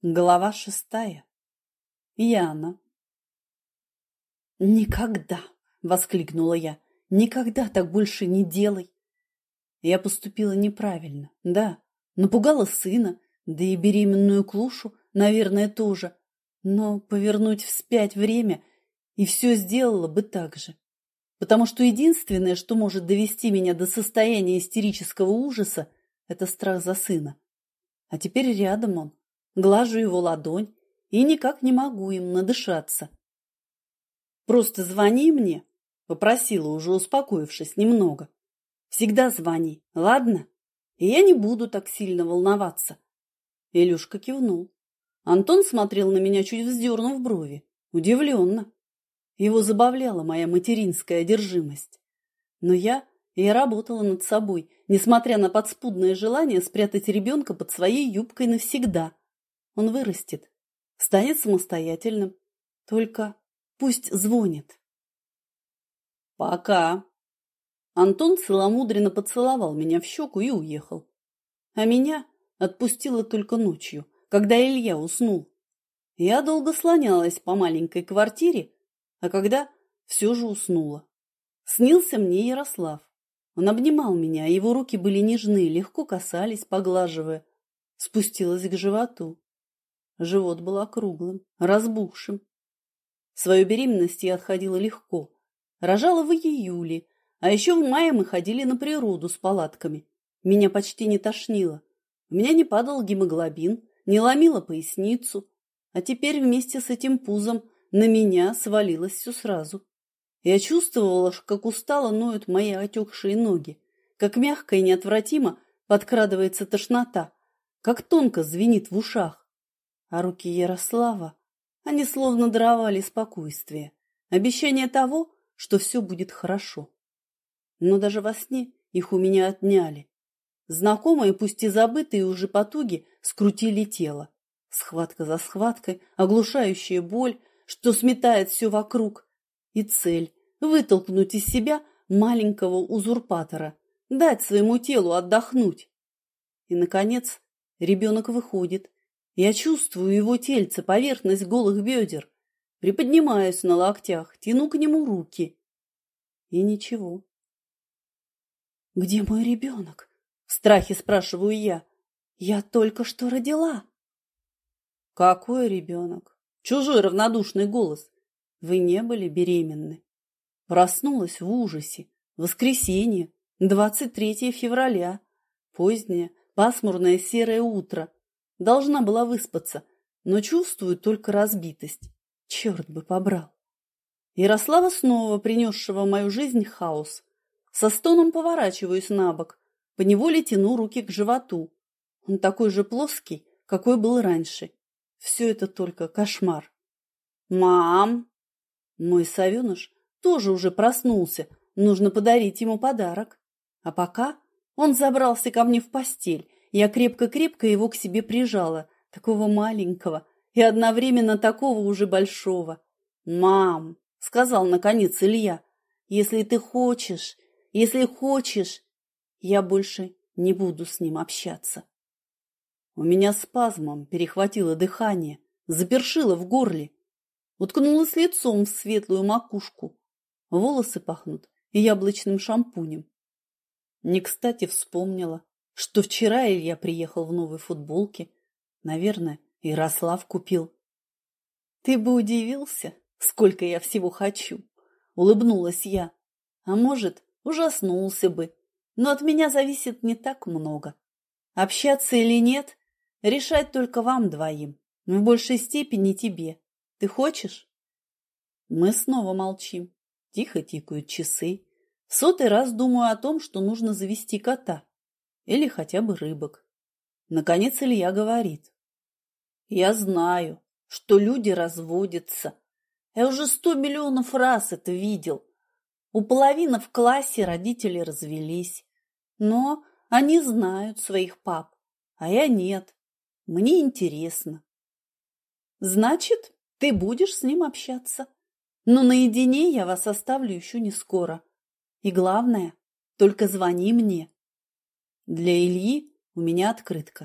Глава 6. Яна. «Никогда!» – воскликнула я. «Никогда так больше не делай!» Я поступила неправильно, да. Напугала сына, да и беременную Клушу, наверное, тоже. Но повернуть вспять время и все сделала бы так же. Потому что единственное, что может довести меня до состояния истерического ужаса, это страх за сына. А теперь рядом он. Глажу его ладонь и никак не могу им надышаться. «Просто звони мне», — попросила, уже успокоившись немного. «Всегда звони, ладно? И я не буду так сильно волноваться». Илюшка кивнул. Антон смотрел на меня, чуть вздернув брови, удивленно. Его забавляла моя материнская одержимость. Но я работала над собой, несмотря на подспудное желание спрятать ребенка под своей юбкой навсегда. Он вырастет, станет самостоятельным. Только пусть звонит. Пока. Антон целомудренно поцеловал меня в щеку и уехал. А меня отпустило только ночью, когда Илья уснул. Я долго слонялась по маленькой квартире, а когда все же уснула. Снился мне Ярослав. Он обнимал меня, его руки были нежны, легко касались, поглаживая. Спустилась к животу. Живот был округлым, разбухшим. Свою беременность я отходила легко. Рожала в июле, а еще в мае мы ходили на природу с палатками. Меня почти не тошнило. У меня не падал гемоглобин, не ломило поясницу. А теперь вместе с этим пузом на меня свалилось все сразу. Я чувствовала, как устало ноют мои отекшие ноги, как мягко и неотвратимо подкрадывается тошнота, как тонко звенит в ушах. А руки Ярослава, они словно даровали спокойствие, обещание того, что все будет хорошо. Но даже во сне их у меня отняли. Знакомые, пусть и забытые уже потуги, скрутили тело. Схватка за схваткой, оглушающая боль, что сметает все вокруг. И цель – вытолкнуть из себя маленького узурпатора, дать своему телу отдохнуть. И, наконец, ребенок выходит. Я чувствую его тельце, поверхность голых бедер. Приподнимаюсь на локтях, тяну к нему руки. И ничего. «Где мой ребенок?» – в страхе спрашиваю я. «Я только что родила». «Какой ребенок?» – чужой равнодушный голос. «Вы не были беременны». Проснулась в ужасе. Воскресенье, 23 февраля. Позднее, пасмурное серое утро. Должна была выспаться, но чувствую только разбитость. Черт бы побрал. Ярослава снова, принесшего в мою жизнь хаос. Со стоном поворачиваюсь на бок, поневоле тяну руки к животу. Он такой же плоский, какой был раньше. Все это только кошмар. «Мам!» Мой совеныш тоже уже проснулся, нужно подарить ему подарок. А пока он забрался ко мне в постель. Я крепко-крепко его к себе прижала, такого маленького и одновременно такого уже большого. «Мам», — сказал наконец Илья, — если хочешь, я больше не буду с ним общаться». У меня спазмом перехватило дыхание, запершило в горле, уткнулась лицом в светлую макушку. Волосы пахнут яблочным шампунем. Не кстати вспомнила, что вчера Илья приехал в новой футболке. Наверное, Ярослав купил. «Ты бы удивился, сколько я всего хочу!» — улыбнулась я. «А может, ужаснулся бы, но от меня зависит не так много. Общаться или нет, решать только вам двоим, в большей степени тебе. Ты хочешь?» Мы снова молчим. Тихо тикают часы. В 100-й раз думаю о том, что нужно завести кота. Или хотя бы рыбок. Наконец Илья говорит. «Я знаю, что люди разводятся. Я уже 100 миллионов раз это видел. У половины в классе родители развелись. Но они знают своих пап, а я нет. Мне интересно». «Значит, ты будешь с ним общаться. Но наедине я вас оставлю еще не скоро. И главное, только звони мне». Для Ильи у меня открытка.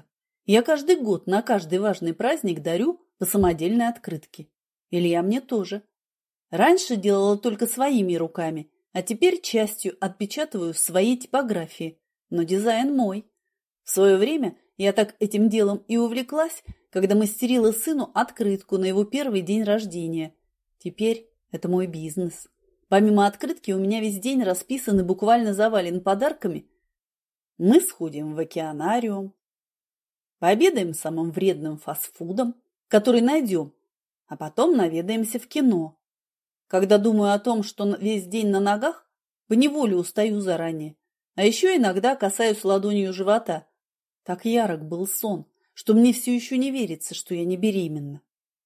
Я каждый год на каждый важный праздник дарю по самодельной открытке. Илья мне тоже. Раньше делала только своими руками, а теперь частью отпечатываю в своей типографии. Но дизайн мой. В свое время я так этим делом и увлеклась, когда мастерила сыну открытку на его первый день рождения. Теперь это мой бизнес. Помимо открытки у меня весь день расписан и буквально завален подарками. Мы сходим в океанариум, пообедаем самым вредным фастфудом, который найдем, а потом наведаемся в кино. Когда думаю о том, что весь день на ногах, поневоле устаю заранее, а еще иногда касаюсь ладонью живота. Так ярок был сон, что мне все еще не верится, что я не беременна.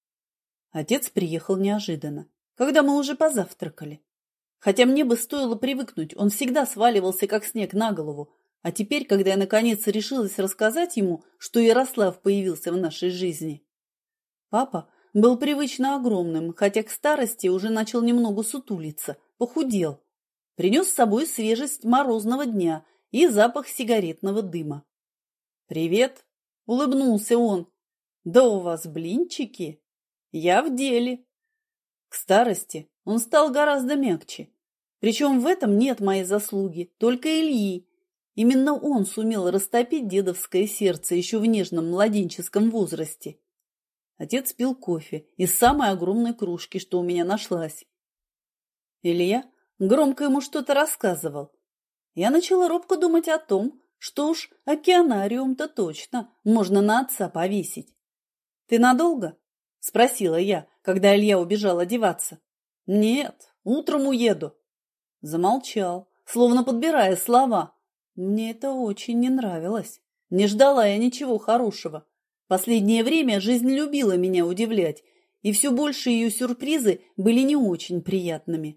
Отец приехал неожиданно, когда мы уже позавтракали. Хотя мне бы стоило привыкнуть, он всегда сваливался, как снег на голову. А теперь, когда я наконец решилась рассказать ему, что Ярослав появился в нашей жизни. Папа был привычно огромным, хотя к старости уже начал немного сутулиться, похудел. Принес с собой свежесть морозного дня и запах сигаретного дыма. «Привет!» – улыбнулся он. «Да у вас блинчики? Я в деле!» К старости он стал гораздо мягче. Причем в этом нет моей заслуги, только Ильи. Именно он сумел растопить дедовское сердце еще в нежном младенческом возрасте. Отец пил кофе из самой огромной кружки, что у меня нашлась. Илья громко ему что-то рассказывал. Я начала робко думать о том, что уж океанариум-то точно можно на отца повесить. «Ты надолго?» – спросила я, когда Илья убежал одеваться. «Нет, утром уеду». Замолчал, словно подбирая слова. Мне это очень не нравилось. Не ждала я ничего хорошего. Последнее время жизнь любила меня удивлять, и все больше ее сюрпризы были не очень приятными.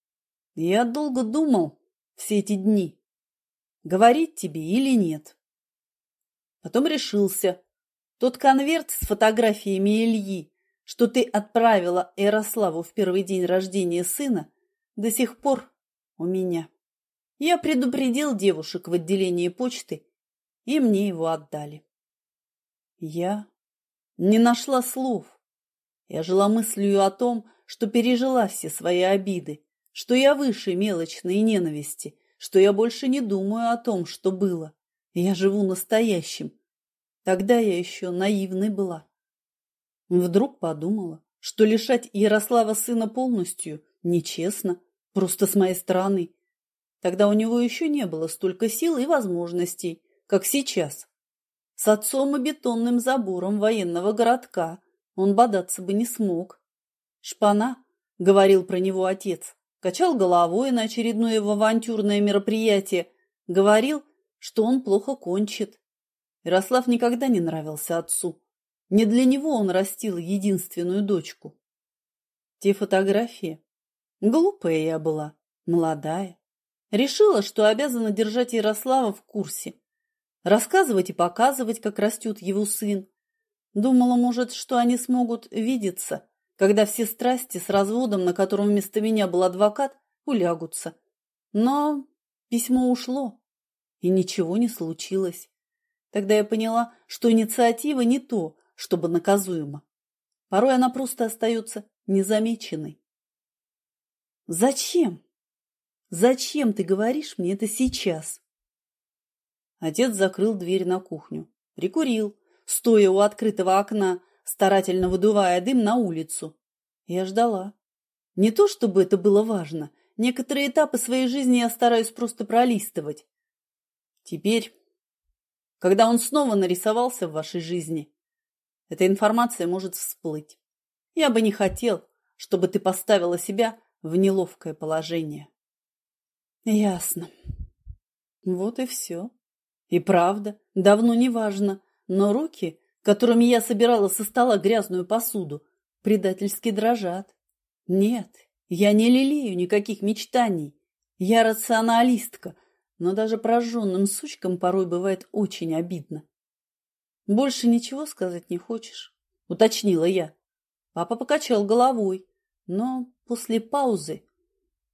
Я долго думал все эти дни, говорить тебе или нет. Потом решился. Тот конверт с фотографиями Ильи, что ты отправила Ярославу в первый день рождения сына, до сих пор у меня. Я предупредил девушек в отделении почты, и мне его отдали. Я не нашла слов. Я жила мыслью о том, что пережила все свои обиды, что я выше мелочной ненависти, что я больше не думаю о том, что было. Я живу настоящим. Тогда я еще наивной была. Вдруг подумала, что лишать Ярослава сына полностью нечестно, просто с моей стороны. Тогда у него еще не было столько сил и возможностей, как сейчас. С отцом и бетонным забором военного городка он бодаться бы не смог. «Шпана», — говорил про него отец, качал головой на очередное его авантюрное мероприятие, говорил, что он плохо кончит. Ярослав никогда не нравился отцу. Не для него он растил единственную дочку. Те фотографии. Глупая я была, молодая. Решила, что обязана держать Ярослава в курсе. Рассказывать и показывать, как растет его сын. Думала, может, что они смогут видеться, когда все страсти с разводом, на котором вместо меня был адвокат, улягутся. Но письмо ушло, и ничего не случилось. Тогда я поняла, что инициатива не то, чтобы наказуема. Порой она просто остается незамеченной. Зачем? Зачем ты говоришь мне это сейчас? Отец закрыл дверь на кухню, прикурил, стоя у открытого окна, старательно выдувая дым на улицу. Я ждала. Не то чтобы это было важно. Некоторые этапы своей жизни я стараюсь просто пролистывать. Теперь, когда он снова нарисовался в вашей жизни, эта информация может всплыть. Я бы не хотел, чтобы ты поставила себя в неловкое положение. Ясно. Вот и все. И правда, давно не важно, но руки, которыми я собирала со стола грязную посуду, предательски дрожат. Нет, я не лелею никаких мечтаний. Я рационалистка, но даже прожженным сучкам порой бывает очень обидно. Больше ничего сказать не хочешь? Уточнила я. Папа покачал головой, но после паузы...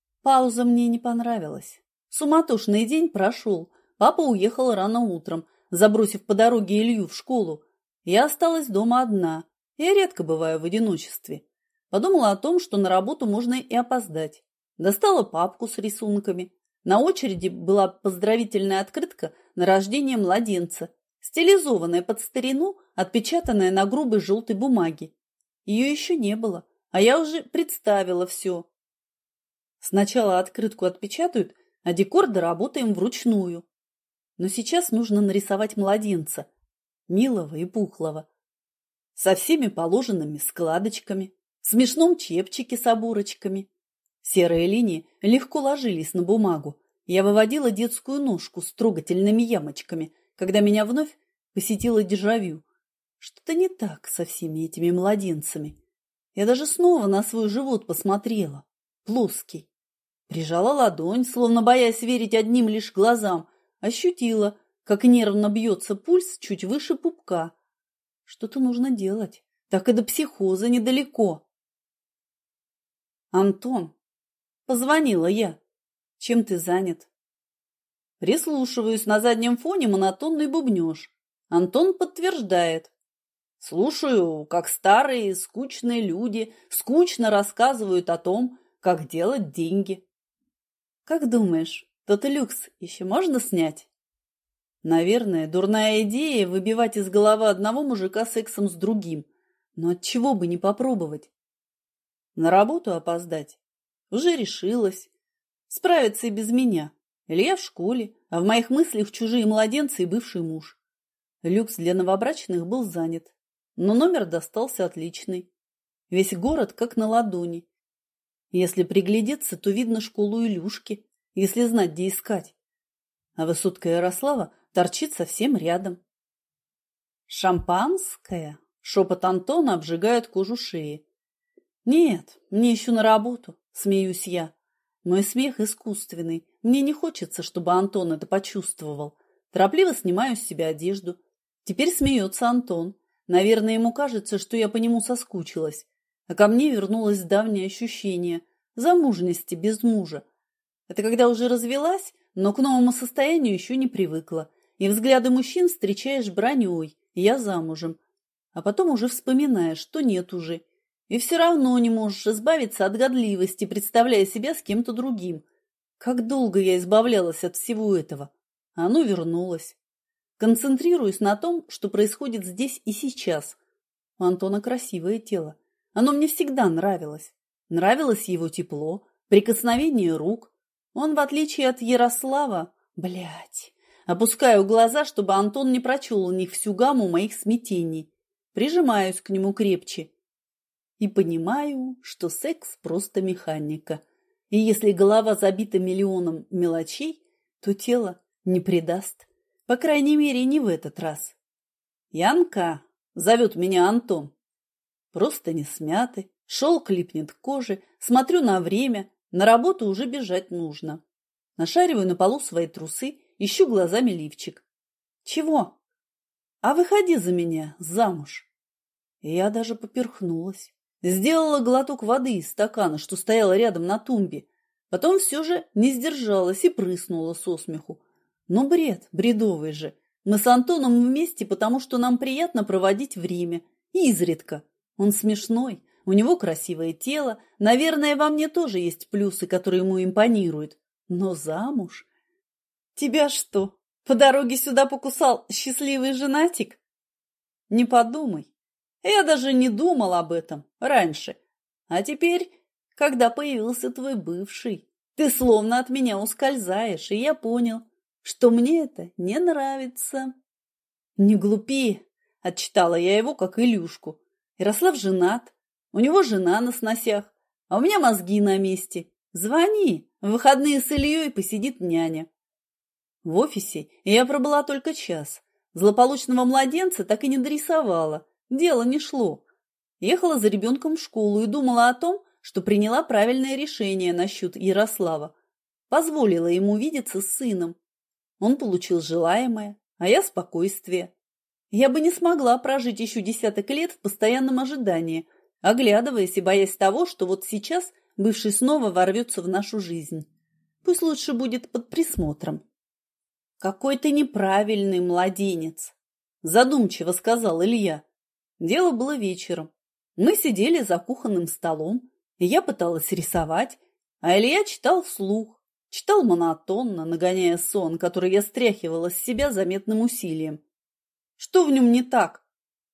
Пауза мне не понравилась. Суматошный день прошел. Папа уехал рано утром, забросив по дороге Илью в школу, я осталась дома одна. Я редко бываю в одиночестве. Подумала о том, что на работу можно и опоздать. Достала папку с рисунками. На очереди была поздравительная открытка на рождение младенца, стилизованная под старину, отпечатанная на грубой желтой бумаге. Ее еще не было, а я уже представила все. Сначала открытку отпечатают, а декор доработаем вручную. Но сейчас нужно нарисовать младенца, милого и пухлого, со всеми положенными складочками, в смешном чепчике с оборочками. Серые линии легко ложились на бумагу. Я выводила детскую ножку с трогательными ямочками, когда меня вновь посетило дежавю. Что-то не так со всеми этими младенцами. Я даже снова на свой живот посмотрела. Плоский. Прижала ладонь, словно боясь верить одним лишь глазам. Ощутила, как нервно бьется пульс чуть выше пупка. Что-то нужно делать. Так и до психоза недалеко. «Антон», — позвонила я. «Чем ты занят?» Прислушиваюсь, на заднем фоне монотонный бубнёж. Антон подтверждает. Слушаю, как старые скучные люди скучно рассказывают о том, как делать деньги. Как думаешь, тот люкс еще можно снять? Наверное, дурная идея выбивать из головы одного мужика сексом с другим. Но отчего бы не попробовать? На работу опоздать? Уже решилась. Справиться и без меня. Илья в школе, а в моих мыслях чужие младенцы и бывший муж. Люкс для новобрачных был занят, но номер достался отличный. Весь город как на ладони. Если приглядеться, то видно школу Илюшки, если знать, где искать. А высотка Ярослава торчит совсем рядом. «Шампанское?» — шепот Антона обжигает кожу шеи. «Нет, мне еще на работу», — смеюсь я. Мой смех искусственный. Мне не хочется, чтобы Антон это почувствовал. Торопливо снимаю с себя одежду. Теперь смеется Антон. Наверное, ему кажется, что я по нему соскучилась. А ко мне вернулось давнее ощущение замужности без мужа. Это когда уже развелась, но к новому состоянию еще не привыкла. И взгляды мужчин встречаешь браней, я замужем. А потом уже вспоминаешь, что нет уже. И все равно не можешь избавиться от годливости, представляя себя с кем-то другим. Как долго я избавлялась от всего этого. А оно вернулось. Концентрируюсь на том, что происходит здесь и сейчас. У Антона красивое тело. Оно мне всегда нравилось. Нравилось его тепло, прикосновение рук. Он, в отличие от Ярослава, опускаю глаза, чтобы Антон не прочел у них всю гамму моих смятений. Прижимаюсь к нему крепче. И понимаю, что секс просто механика. И если голова забита миллионом мелочей, то тело не предаст. По крайней мере, не в этот раз. «Янка!» — зовет меня Антон. Просто не смяты, шелк липнет к коже, смотрю на время, на работу уже бежать нужно. Нашариваю на полу свои трусы, ищу глазами лифчик. «Чего?» «А выходи за меня замуж!» И я даже поперхнулась. Сделала глоток воды из стакана, что стояла рядом на тумбе. Потом все же не сдержалась и прыснула со смеху. Но бред, бредовый же. Мы с Антоном вместе, потому что нам приятно проводить время. Изредка. Он смешной, у него красивое тело. Наверное, во мне тоже есть плюсы, которые ему импонируют. Но замуж? Тебя что, по дороге сюда покусал счастливый женатик? Не подумай. Я даже не думал об этом раньше. А теперь, когда появился твой бывший, ты словно от меня ускользаешь, и я понял, что мне это не нравится. Не глупи, отчитала я его, как Илюшку. Ярослав женат, у него жена на сносях, а у меня мозги на месте. Звони, в выходные с Ильей посидит няня. В офисе я пробыла только час. Злополучного младенца так и не дорисовала. Дело не шло. Ехала за ребенком в школу и думала о том, что приняла правильное решение насчет Ярослава. Позволила ему видеться с сыном. Он получил желаемое, а я спокойствие. Я бы не смогла прожить еще десяток лет в постоянном ожидании, оглядываясь и боясь того, что вот сейчас бывший снова ворвется в нашу жизнь. Пусть лучше будет под присмотром. Какой ты неправильный младенец, задумчиво сказал Илья. Дело было вечером. Мы сидели за кухонным столом, и я пыталась рисовать, а Илья читал вслух. Читал монотонно, нагоняя сон, который я стряхивала с себя заметным усилием. Что в нем не так?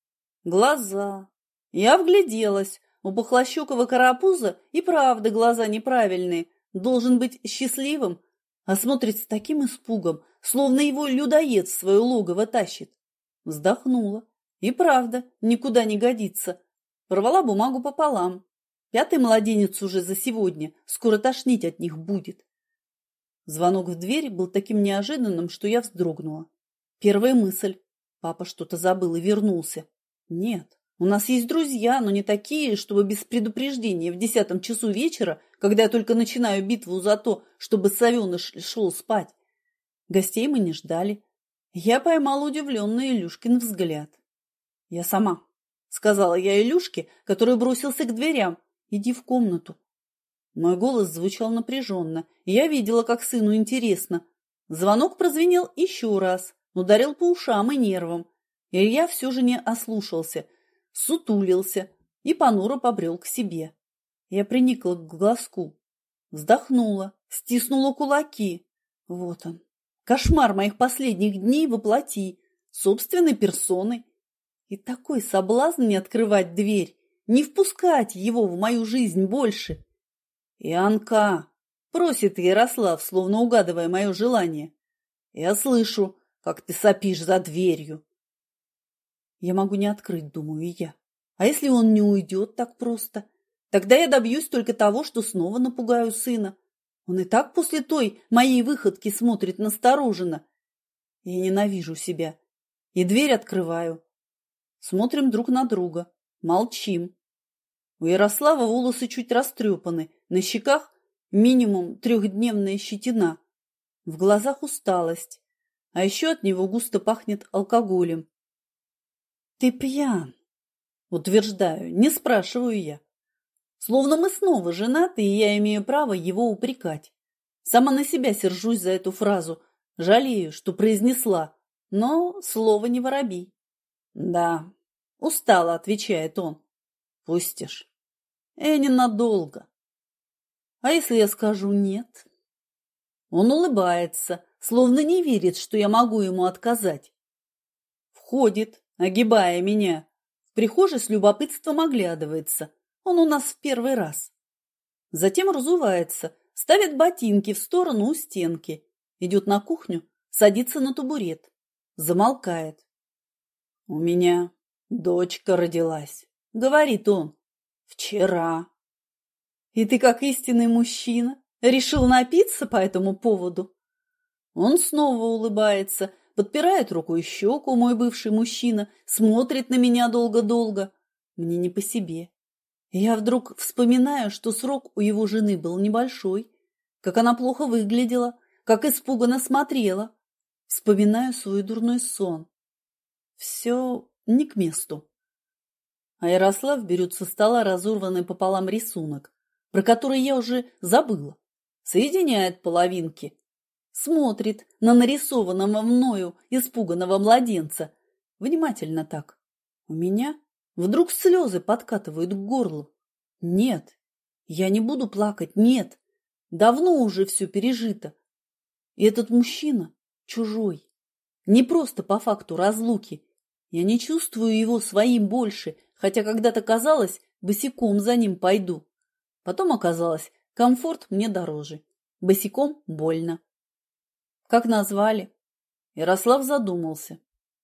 Глаза. Я вгляделась. У пухлощекого карапуза и правда глаза неправильные. Должен быть счастливым, а смотрит с таким испугом, словно его людоед в свое логово тащит. Вздохнула. И правда, никуда не годится. Порвала бумагу пополам. 5-й младенец уже за сегодня. Скоро тошнить от них будет. Звонок в дверь был таким неожиданным, что я вздрогнула. Первая мысль. Папа что-то забыл и вернулся. Нет, у нас есть друзья, но не такие, чтобы без предупреждения в 10 часу вечера, когда я только начинаю битву за то, чтобы совеныш шел спать. Гостей мы не ждали. Я поймала удивленный Илюшкин взгляд. «Я сама», — сказала я Илюшке, который бросился к дверям. «Иди в комнату». Мой голос звучал напряженно, и я видела, как сыну интересно. Звонок прозвенел еще раз, ударил по ушам и нервам. Илья все же не ослушался, сутулился и понуро побрел к себе. Я приникла к глазку, вздохнула, стиснула кулаки. Вот он, кошмар моих последних дней воплоти, собственной персоной. И такой соблазн не открывать дверь, не впускать его в мою жизнь больше. «Янка!» – просит Ярослав, словно угадывая мое желание. «Я слышу, как ты сопишь за дверью». Я могу не открыть, думаю я. А если он не уйдет так просто? Тогда я добьюсь только того, что снова напугаю сына. Он и так после той моей выходки смотрит настороженно. Я ненавижу себя. И дверь открываю. Смотрим друг на друга. Молчим. У Ярослава волосы чуть растрепаны, на щеках минимум 3-дневная щетина, в глазах усталость, а еще от него густо пахнет алкоголем. «Ты пьян», — утверждаю, не спрашиваю я. Словно мы снова женаты, и я имею право его упрекать. Сама на себя сержусь за эту фразу, жалею, что произнесла, но слово не воробей. «Да», — устало отвечает он. «Пустишь?» Ненадолго. А если я скажу нет? Он улыбается, словно не верит, что я могу ему отказать. Входит, огибая меня. В прихожей с любопытством оглядывается. Он у нас в первый раз. Затем разувается, ставит ботинки в сторону у стенки. Идет на кухню, садится на табурет. Замолкает. «У меня дочка родилась», — говорит он. «Вчера». «И ты, как истинный мужчина, решил напиться по этому поводу?» Он снова улыбается, подпирает рукой щеку, мой бывший мужчина, смотрит на меня долго-долго. Мне не по себе. Я вдруг вспоминаю, что срок у его жены был небольшой, как она плохо выглядела, как испуганно смотрела. Вспоминаю свой дурной сон. Все не к месту. А Ярослав берет со стола разорванный пополам рисунок, про который я уже забыла. Соединяет половинки. Смотрит на нарисованного мною испуганного младенца. Внимательно так. У меня вдруг слезы подкатывают к горлу. Нет, я не буду плакать, нет. Давно уже все пережито. И этот мужчина чужой. Не просто по факту разлуки. Я не чувствую его своим больше, хотя когда-то казалось, босиком за ним пойду. Потом оказалось, комфорт мне дороже. Босиком больно. Как назвали? Ярослав задумался.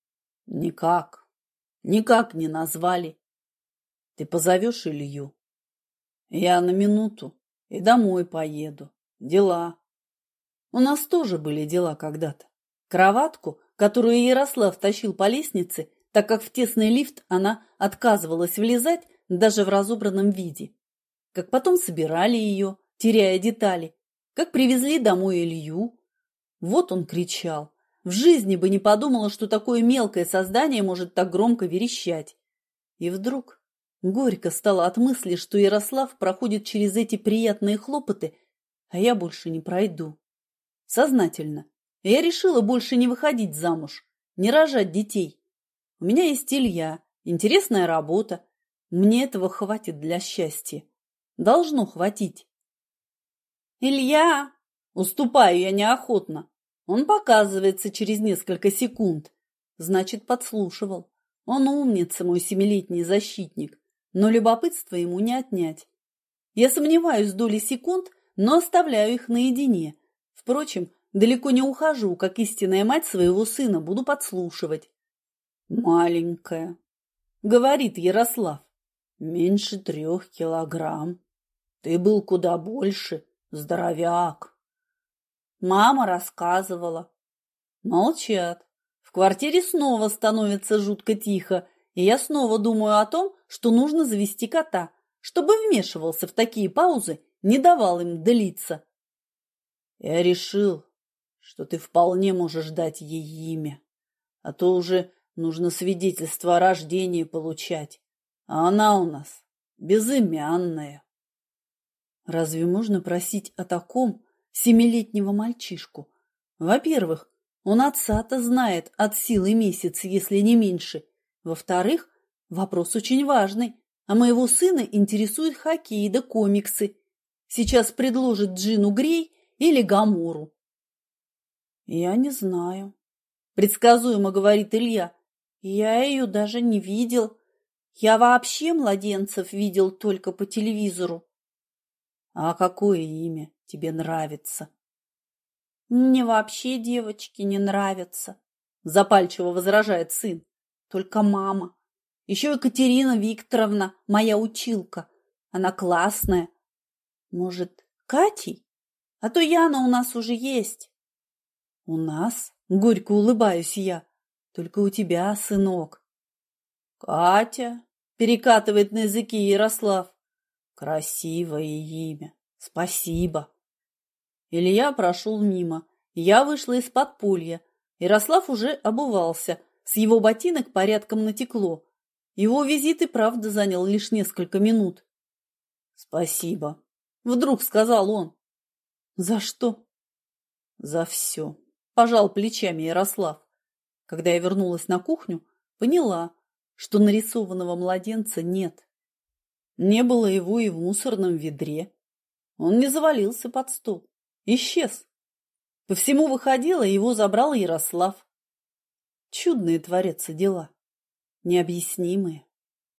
Никак не назвали. Ты позовешь Илью? Я на минуту и домой поеду. Дела. У нас тоже были дела когда-то. Кроватку, которую Ярослав тащил по лестнице, так как в тесный лифт она отказывалась влезать даже в разобранном виде. Как потом собирали ее, теряя детали, как привезли домой Илью. Вот он кричал. В жизни бы не подумала, что такое мелкое создание может так громко верещать. И вдруг горько стало от мысли, что Ярослав проходит через эти приятные хлопоты, а я больше не пройду. Сознательно, Я решила больше не выходить замуж, не рожать детей. У меня есть Илья, интересная работа. Мне этого хватит для счастья. Должно хватить. Илья! Уступаю я неохотно. Он показывается через несколько секунд. Значит, подслушивал. Он умница, мой 7-летний защитник. Но любопытство ему не отнять. Я сомневаюсь доли секунд, но оставляю их наедине. Впрочем, далеко не ухожу, как истинная мать своего сына, буду подслушивать. «Маленькая», — говорит Ярослав, — «меньше 3 килограмм. Ты был куда больше, здоровяк». Мама рассказывала. Молчат. В квартире снова становится жутко тихо, и я снова думаю о том, что нужно завести кота, чтобы вмешивался в такие паузы, не давал им длиться. Я решил, что ты вполне можешь дать ей имя, а то уже нужно свидетельство о рождении получать, а она у нас безымянная. Разве можно просить о таком 7-летнего мальчишку? Во-первых, он отца-то знает от силы месяц, если не меньше. Во-вторых, вопрос очень важный. А моего сына интересует хоккей да комиксы. Сейчас предложит Джину Грей или Гамору. Я не знаю, предсказуемо говорит Илья. Я ее даже не видел. Я вообще младенцев видел только по телевизору. А какое имя тебе нравится? Мне вообще девочки не нравятся, запальчиво возражает сын. Только мама. Еще Екатерина Викторовна, моя училка. Она классная. Может, Катей? А то Яна у нас уже есть. У нас? Горько улыбаюсь я. Только у тебя, сынок. Катя, перекатывает на языке Ярослав. Красивое имя. Спасибо. Илья прошел мимо. Я вышла из подполья. Ярослав уже обувался. С его ботинок порядком натекло. Его визит и правда занял лишь несколько минут. «Спасибо», — вдруг сказал он. «За что?» «За все», — пожал плечами Ярослав. Когда я вернулась на кухню, поняла, что нарисованного младенца нет. Не было его и в мусорном ведре. Он не завалился под стол. Исчез. По всему выходило, его забрал Ярослав. Чудные творятся дела, необъяснимые.